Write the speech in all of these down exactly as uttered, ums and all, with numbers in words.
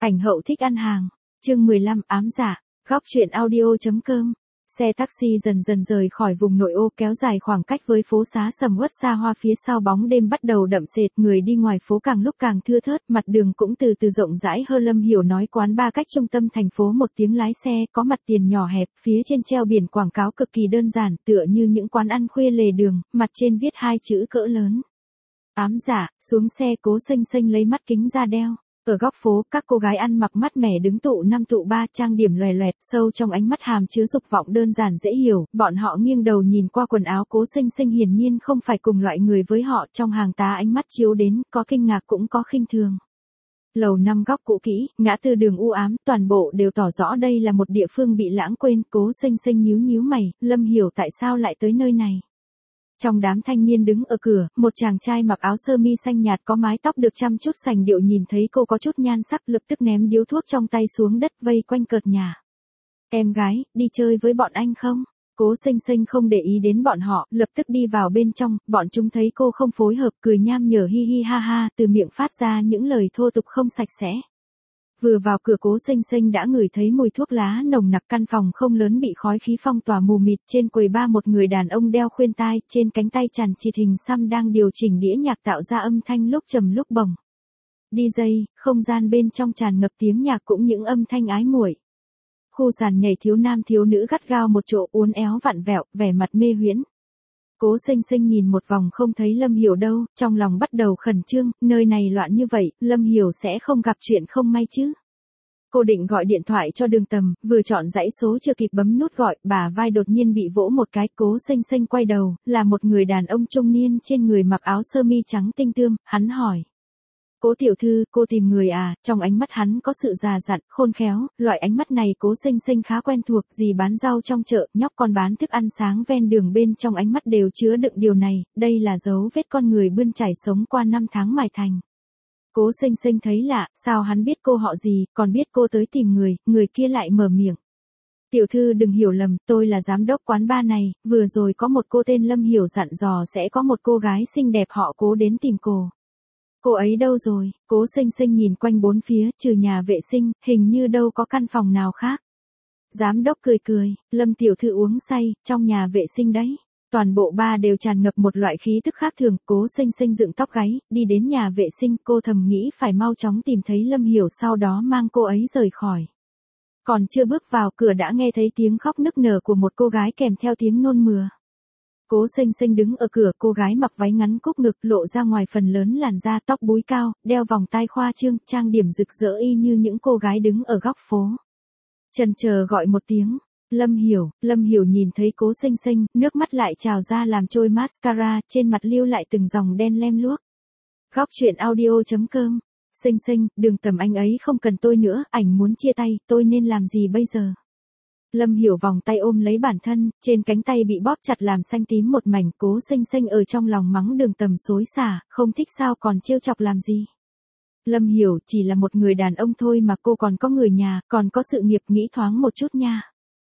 Ảnh hậu thích ăn hàng. Chương mười lăm ám giả. Góc truyện audio.com. Xe taxi dần dần rời khỏi vùng nội ô kéo dài khoảng cách với phố xá sầm uất xa hoa phía sau bóng đêm bắt đầu đậm sệt, người đi ngoài phố càng lúc càng thưa thớt, mặt đường cũng từ từ rộng rãi hơn. Lâm Hiểu nói quán ba cách trung tâm thành phố một tiếng lái xe, có mặt tiền nhỏ hẹp, phía trên treo biển quảng cáo cực kỳ đơn giản, tựa như những quán ăn khuya lề đường, mặt trên viết hai chữ cỡ lớn. Ám giả. Xuống xe, Cố Xênh Xênh lấy mắt kính ra đeo. Ở góc phố, các cô gái ăn mặc mát mẻ đứng tụ năm tụ ba, trang điểm lòe loẹt, sâu trong ánh mắt hàm chứa dục vọng đơn giản dễ hiểu, bọn họ nghiêng đầu nhìn qua quần áo Cố Xênh Xênh, hiển nhiên không phải cùng loại người với họ, trong hàng tá ánh mắt chiếu đến, có kinh ngạc cũng có khinh thường. Lầu năm góc cũ kỹ, ngã tư đường u ám, toàn bộ đều tỏ rõ đây là một địa phương bị lãng quên. Cố Xênh Xênh nhíu nhíu mày, Lâm Hiểu tại sao lại tới nơi này. Trong đám thanh niên đứng ở cửa, một chàng trai mặc áo sơ mi xanh nhạt có mái tóc được chăm chút sành điệu nhìn thấy cô có chút nhan sắc, lập tức ném điếu thuốc trong tay xuống đất, vây quanh cợt nhả. Em gái, đi chơi với bọn anh không? Cố Xênh Xênh không để ý đến bọn họ, lập tức đi vào bên trong, bọn chúng thấy cô không phối hợp, cười nham nhở hi hi ha ha, từ miệng phát ra những lời thô tục không sạch sẽ. Vừa vào cửa, Cố Xênh Xênh đã ngửi thấy mùi thuốc lá nồng nặc. Căn phòng không lớn bị khói khí phong tỏa mù mịt, trên quầy bar một người đàn ông đeo khuyên tai, trên cánh tay chằn chịt hình xăm đang điều chỉnh đĩa nhạc tạo ra âm thanh lúc trầm lúc bổng. đi jây, không gian bên trong tràn ngập tiếng nhạc cũng những âm thanh ái muội. Khu sàn nhảy thiếu nam thiếu nữ gắt gao một chỗ, uốn éo vặn vẹo, vẻ mặt mê huyễn. Cố Xênh Xênh nhìn một vòng không thấy Lâm Hiểu đâu, trong lòng bắt đầu khẩn trương, nơi này loạn như vậy, Lâm Hiểu sẽ không gặp chuyện không may chứ. Cô định gọi điện thoại cho Đường Tầm, vừa chọn dãy số chưa kịp bấm nút gọi, bả vai đột nhiên bị vỗ một cái. Cố Xênh Xênh quay đầu, là một người đàn ông trung niên trên người mặc áo sơ mi trắng tinh tươm, hắn hỏi. Cố tiểu thư, cô tìm người à? Trong ánh mắt hắn có sự già dặn, khôn khéo, loại ánh mắt này Cố Xênh Xênh khá quen thuộc, dì bán rau trong chợ, nhóc con bán thức ăn sáng ven đường bên trong ánh mắt đều chứa đựng điều này, đây là dấu vết con người bươn chải sống qua năm tháng mài thành. Cố Xênh Xênh thấy lạ, sao hắn biết cô họ gì, còn biết cô tới tìm người, người kia lại mở miệng. Tiểu thư đừng hiểu lầm, tôi là giám đốc quán bar này, vừa rồi có một cô tên Lâm Hiểu dặn dò sẽ có một cô gái xinh đẹp họ Cố đến tìm cô. Cô ấy đâu rồi? Cố Xênh Xênh nhìn quanh bốn phía, trừ nhà vệ sinh, hình như đâu có căn phòng nào khác. Giám đốc cười cười, Lâm tiểu thư uống say, trong nhà vệ sinh đấy. Toàn bộ bar đều tràn ngập một loại khí tức khác thường. Cố Xênh Xênh dựng tóc gáy, đi đến nhà vệ sinh, cô thầm nghĩ phải mau chóng tìm thấy Lâm Hiểu sau đó mang cô ấy rời khỏi. Còn chưa bước vào cửa đã nghe thấy tiếng khóc nức nở của một cô gái kèm theo tiếng nôn mửa. Cố Xênh Xênh đứng ở cửa, cô gái mặc váy ngắn cúc ngực, lộ ra ngoài phần lớn làn da, tóc búi cao, đeo vòng tai khoa trương, trang điểm rực rỡ y như những cô gái đứng ở góc phố. Chần chờ gọi một tiếng, Lâm Hiểu. Lâm Hiểu nhìn thấy Cố Xênh Xênh, nước mắt lại trào ra làm trôi mascara, trên mặt lưu lại từng dòng đen lem luốc. Góc truyện audio.com. Xênh Xênh, Đường Tầm anh ấy không cần tôi nữa, ảnh muốn chia tay, tôi nên làm gì bây giờ? Lâm Hiểu vòng tay ôm lấy bản thân, trên cánh tay bị bóp chặt làm xanh tím một mảnh. Cố Xênh Xênh ở trong lòng mắng Đường Tầm xối xả, không thích sao còn trêu chọc làm gì. Lâm Hiểu chỉ là một người đàn ông thôi mà, cô còn có người nhà, còn có sự nghiệp, nghĩ thoáng một chút nha.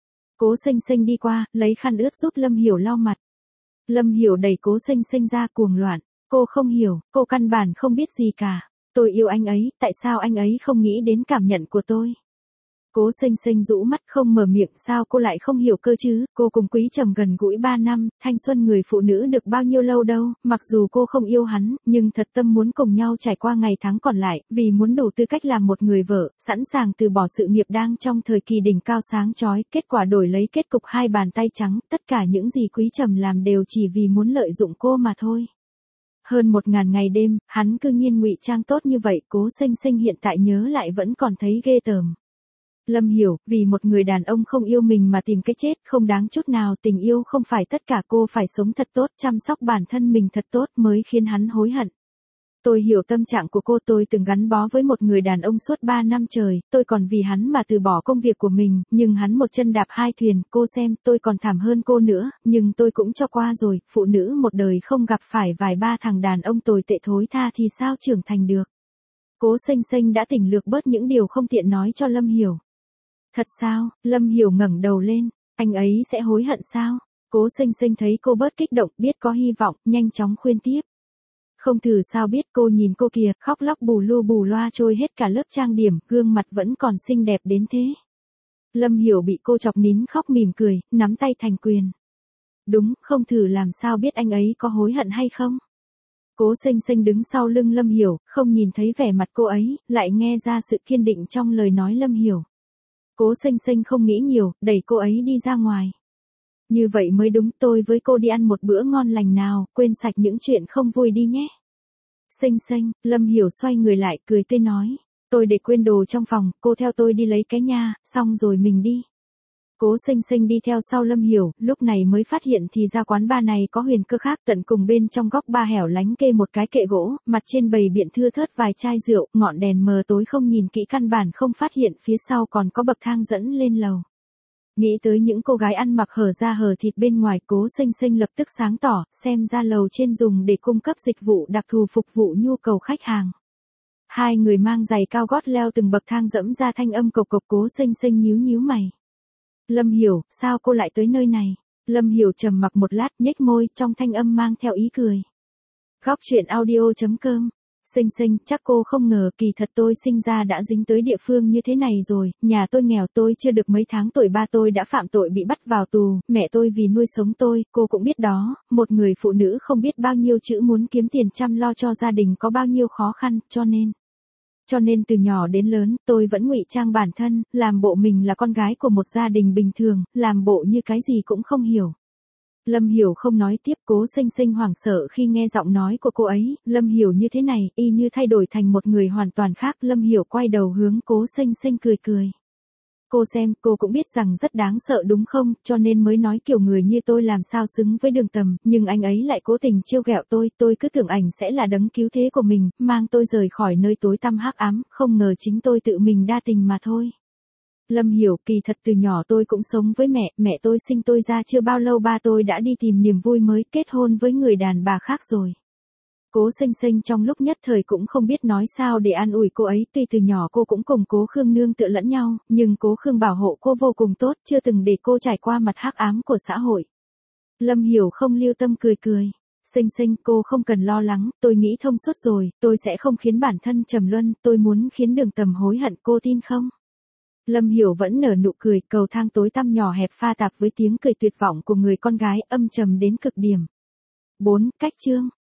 Cố Xênh Xênh đi qua, lấy khăn ướt giúp Lâm Hiểu lau mặt. Lâm Hiểu đẩy Cố Xênh Xênh ra, cuồng loạn, cô không hiểu, cô căn bản không biết gì cả. Tôi yêu anh ấy, tại sao anh ấy không nghĩ đến cảm nhận của tôi? Cố Xênh Xênh rũ mắt không mở miệng, sao cô lại không hiểu cơ chứ, cô cùng Quý Trầm gần gũi ba năm, thanh xuân người phụ nữ được bao nhiêu lâu đâu, mặc dù cô không yêu hắn, nhưng thật tâm muốn cùng nhau trải qua ngày tháng còn lại, vì muốn đủ tư cách làm một người vợ, sẵn sàng từ bỏ sự nghiệp đang trong thời kỳ đỉnh cao sáng chói, kết quả đổi lấy kết cục hai bàn tay trắng, tất cả những gì Quý Trầm làm đều chỉ vì muốn lợi dụng cô mà thôi. Hơn một ngàn ngày đêm, hắn cư nhiên ngụy trang tốt như vậy, Cố Xênh Xênh hiện tại nhớ lại vẫn còn thấy ghê tởm. Lâm Hiểu, vì một người đàn ông không yêu mình mà tìm cái chết, không đáng chút nào, tình yêu không phải tất cả, cô phải sống thật tốt, chăm sóc bản thân mình thật tốt mới khiến hắn hối hận. Tôi hiểu tâm trạng của cô, tôi từng gắn bó với một người đàn ông suốt ba năm trời, tôi còn vì hắn mà từ bỏ công việc của mình, nhưng hắn một chân đạp hai thuyền, cô xem, tôi còn thảm hơn cô nữa, nhưng tôi cũng cho qua rồi, phụ nữ một đời không gặp phải vài ba thằng đàn ông tồi tệ thối tha thì sao trưởng thành được. Cố Xênh Xênh đã tỉnh lược bớt những điều không tiện nói cho Lâm Hiểu. Thật sao? Lâm Hiểu ngẩng đầu lên, anh ấy sẽ hối hận sao? Cố Xênh Xênh thấy cô bớt kích động, biết có hy vọng, nhanh chóng khuyên tiếp. Không thử sao biết, cô nhìn cô kìa, khóc lóc bù lu bù loa trôi hết cả lớp trang điểm, gương mặt vẫn còn xinh đẹp đến thế. Lâm Hiểu bị cô chọc nín khóc mỉm cười, nắm tay thành quyền. Đúng, không thử làm sao biết anh ấy có hối hận hay không. Cố Sinh Sinh đứng sau lưng Lâm Hiểu, không nhìn thấy vẻ mặt cô ấy, lại nghe ra sự kiên định trong lời nói Lâm Hiểu. Cố Sinh Sinh không nghĩ nhiều, đẩy cô ấy đi ra ngoài. Như vậy mới đúng, tôi với cô đi ăn một bữa ngon lành nào, quên sạch những chuyện không vui đi nhé. Sinh Sinh, Lâm Hiểu xoay người lại, cười tươi nói. Tôi để quên đồ trong phòng, cô theo tôi đi lấy cái nha, xong rồi mình đi. Cố Sinh Sinh đi theo sau Lâm Hiểu, lúc này mới phát hiện thì ra quán bar này có huyền cơ khác, tận cùng bên trong góc bar hẻo lánh kê một cái kệ gỗ, mặt trên bày biện thưa thớt vài chai rượu, ngọn đèn mờ tối không nhìn kỹ căn bản không phát hiện phía sau còn có bậc thang dẫn lên lầu. Nghĩ tới những cô gái ăn mặc hở da hở thịt bên ngoài, Cố Sinh Sinh lập tức sáng tỏ, xem ra lầu trên dùng để cung cấp dịch vụ đặc thù phục vụ nhu cầu khách hàng. Hai người mang giày cao gót leo từng bậc thang dẫm ra thanh âm cộc cộc. Cố Sinh Sinh nhíu nhíu mày. Lâm Hiểu, sao cô lại tới nơi này? Lâm Hiểu trầm mặc một lát, nhếch môi, trong thanh âm mang theo ý cười. Góc truyện audio chấm com. Sinh Sinh, chắc cô không ngờ, kỳ thật tôi sinh ra đã dính tới địa phương như thế này rồi, nhà tôi nghèo, tôi chưa được mấy tháng tuổi ba tôi đã phạm tội bị bắt vào tù, mẹ tôi vì nuôi sống tôi, cô cũng biết đó, một người phụ nữ không biết bao nhiêu chữ muốn kiếm tiền chăm lo cho gia đình có bao nhiêu khó khăn, cho nên... Cho nên từ nhỏ đến lớn, tôi vẫn ngụy trang bản thân, làm bộ mình là con gái của một gia đình bình thường, làm bộ như cái gì cũng không hiểu. Lâm Hiểu không nói tiếp. Cố Sinh Sinh hoảng sợ khi nghe giọng nói của cô ấy, Lâm Hiểu như thế này, y như thay đổi thành một người hoàn toàn khác. Lâm Hiểu quay đầu hướng Cố Sinh Sinh cười cười. Cô xem, cô cũng biết rằng rất đáng sợ đúng không, cho nên mới nói kiểu người như tôi làm sao xứng với Đường Tầm, nhưng anh ấy lại cố tình trêu ghẹo tôi, tôi cứ tưởng ảnh sẽ là đấng cứu thế của mình, mang tôi rời khỏi nơi tối tăm hắc ám, không ngờ chính tôi tự mình đa tình mà thôi. Lâm Hiểu, kỳ thật từ nhỏ tôi cũng sống với mẹ, mẹ tôi sinh tôi ra chưa bao lâu ba tôi đã đi tìm niềm vui mới, kết hôn với người đàn bà khác rồi. Cố Sinh Sinh trong lúc nhất thời cũng không biết nói sao để an ủi cô ấy, tuy từ nhỏ cô cũng cùng Cố Khương nương tựa lẫn nhau, nhưng Cố Khương bảo hộ cô vô cùng tốt, chưa từng để cô trải qua mặt hắc ám của xã hội. Lâm Hiểu không lưu tâm cười cười. Sinh Sinh, cô không cần lo lắng, tôi nghĩ thông suốt rồi, tôi sẽ không khiến bản thân trầm luân, tôi muốn khiến Đường Tầm hối hận, cô tin không? Lâm Hiểu vẫn nở nụ cười, cầu thang tối tăm nhỏ hẹp pha tạp với tiếng cười tuyệt vọng của người con gái, âm trầm đến cực điểm. bốn. Cách chương